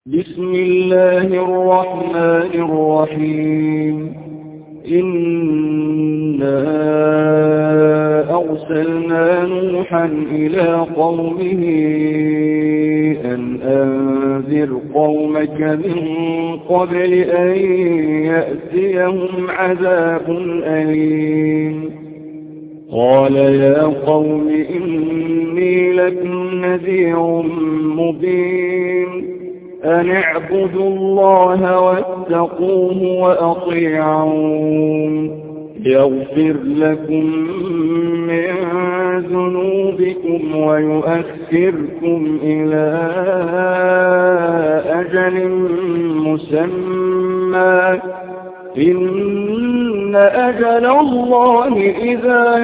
بسم الله الرحمن الرحيم. إنا أرسلنا نوحا إلى قومه أن أنذر قومك من قبل أن يأتيهم عذاب أليم. قال يا قوم إني لكم نذير مبين أن اعبدوا الله واتقوه وأطيعون يغفر لكم من ذنوبكم ويؤخركم إلى أجل مسمى إن أجل الله إذا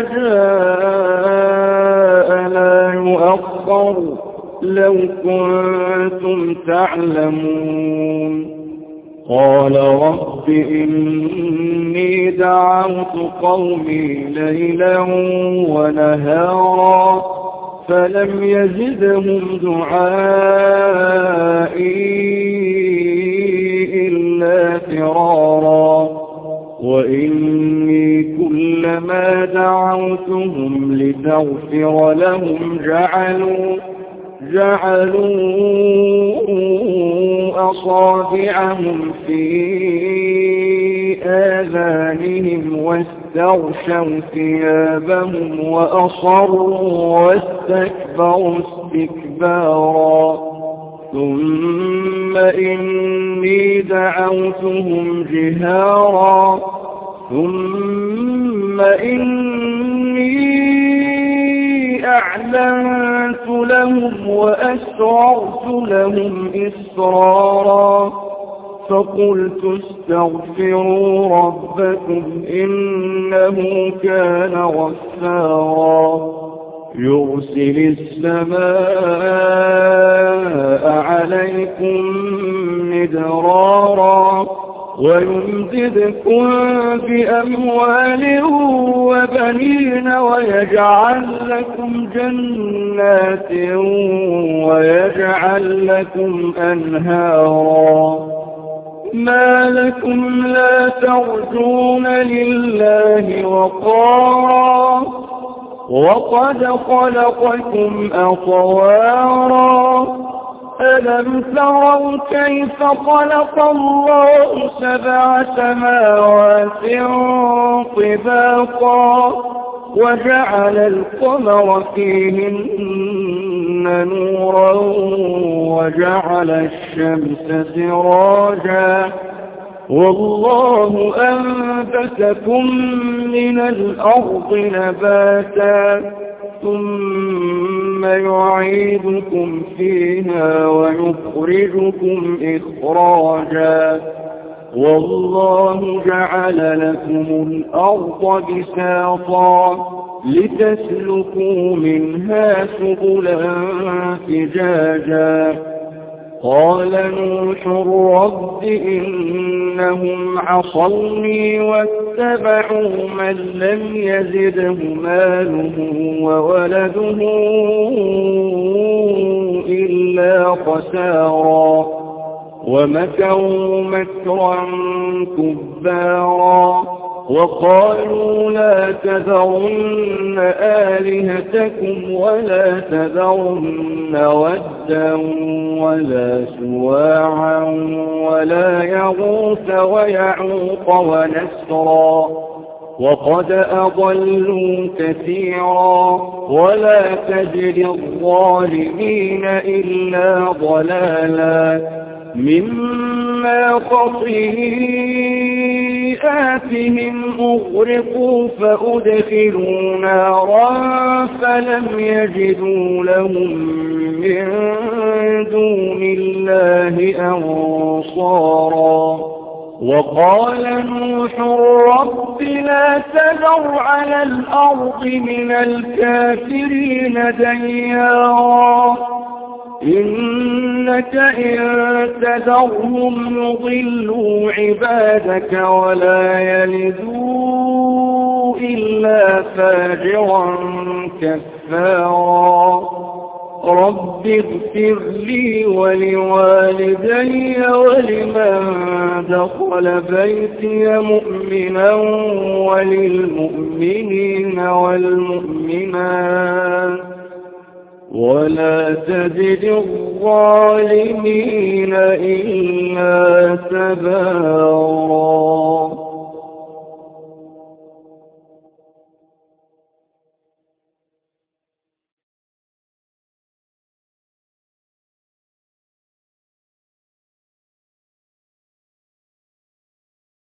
جاء لا يؤخر لو كنتم تعلمون. قال رب إني دعوت قومي ليلا ونهارا فلم يزدهم دعائي إلا فرارا وإني كلما دعوتهم لتغفر لهم جعلوا أصابعهم في آذانهم واستغشوا ثيابهم وأصروا واستكبروا استكبارا ثم إني دعوتهم جهارا ثم إني أعلنت لهم وأسررت لهم إسرارا فقلت استغفروا ربكم إنه كان غفارا يرسل السماء عليكم مدرارا ويمددكم بأموال وبنين ويجعل لكم جنات ويجعل لكم أنهارا ما لكم لا ترجون لله وقارا وقد خلقكم أطوارا ألم تروا كيف خلق الله 7 سماوات طباقا وجعل القمر فيهن نورا وجعل الشمس سراجا والله أنبتكم من الأرض نباتا ثم يعيدكم فيها ويخرجكم إخراجا والله جعل لكم الأرض بساطا لتسلكوا منها سبلا فجاجا قال نوح رب إنهم عصوني واتبعوا من لم يزده ماله وولده إلا خسارا ومكروا مكرا كبارا وقالوا لا تذرن آلهتكم ولا تذرن ودا ولا سواعا ولا يغوث ويعوق ونسرا وقد أضلوا كثيرا ولا تجد الظالمين إلا ضلالا مما خطيئاتهم أغرقوا فأدخلوا نارا فلم يجدوا لهم من دون الله أنصارا وقال نوح رب لا تذر على الأرض من الكافرين ديارا إنك إن تذرهم يضلوا عبادك ولا يلدوا إلا فاجرا كفارا رب اغفر لي ولوالدي ولمن دخل بيتي مؤمنا وللمؤمنين والمؤمنات ولا تزد الظالمين إلا تبارا.